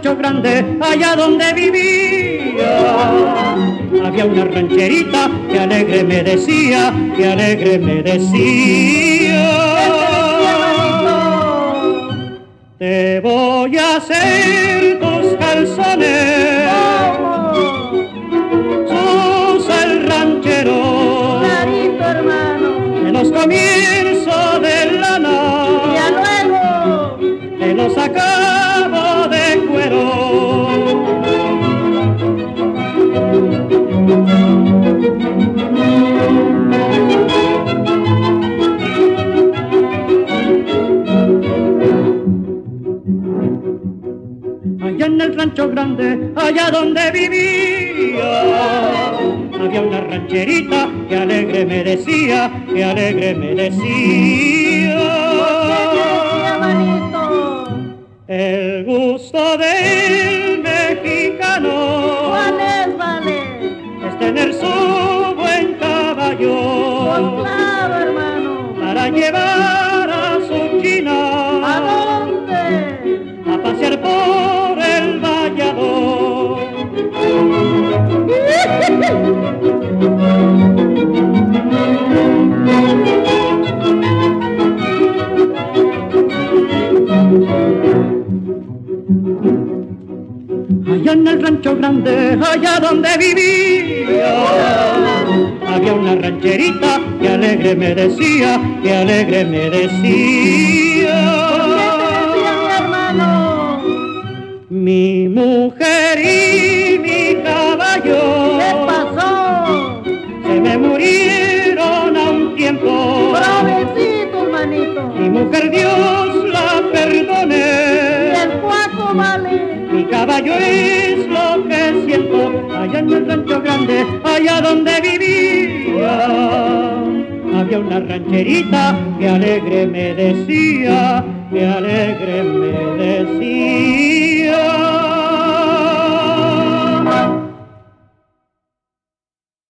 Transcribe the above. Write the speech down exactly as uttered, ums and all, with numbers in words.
rancho grande, allá donde vivía, había una rancherita que alegre me decía, que alegre me decía. Te voy a hacer tus calzones, sos el ranchero, clarito, hermano, de los comienzos de lana, ya luego te los acabo de cuero. Allá en el rancho grande, allá donde vivía, había una rancherita que alegre me decía, que alegre me decía. El gusto del mexicano, ¿cuál es, vale? es tener su buen caballo, Pues claro, hermano. para llevar a su china. ¿A dónde? A pasear por el vallador. Allá en el rancho grande, allá donde vivía, había una rancherita que alegre me decía, que alegre me decía. Mi mujer y mi caballo, ¿qué pasó? se me murieron a un tiempo. Provecito, hermanito. Mi mujer Dios la perdone. ¿Y el cuaco, vale? Mi caballo es lo que siento. Allá en el rancho grande, allá donde vivía, había una rancherita que alegre me decía, que alegre me decía.